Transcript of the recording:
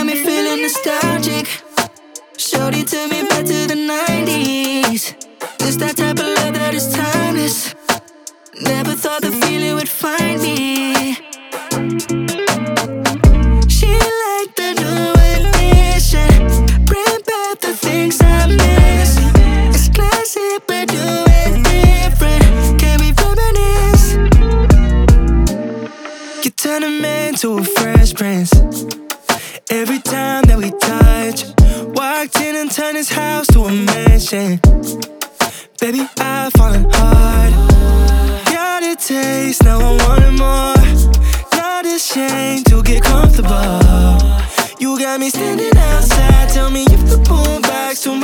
me feeling nostalgic. Shorty took me back to the 90s. It's that type of love that is timeless. Never thought the feeling would find me. She liked the new edition. Bring back the things I miss. It's classic but do it different. Can we reminisce? You turn a man to a fresh prince. Every time that we touch, walked in and turned his house to a mansion. Baby, I've fallen hard. Got a taste, now I want it more. Not ashamed to get comfortable. You got me standing outside, tell me if the boombox too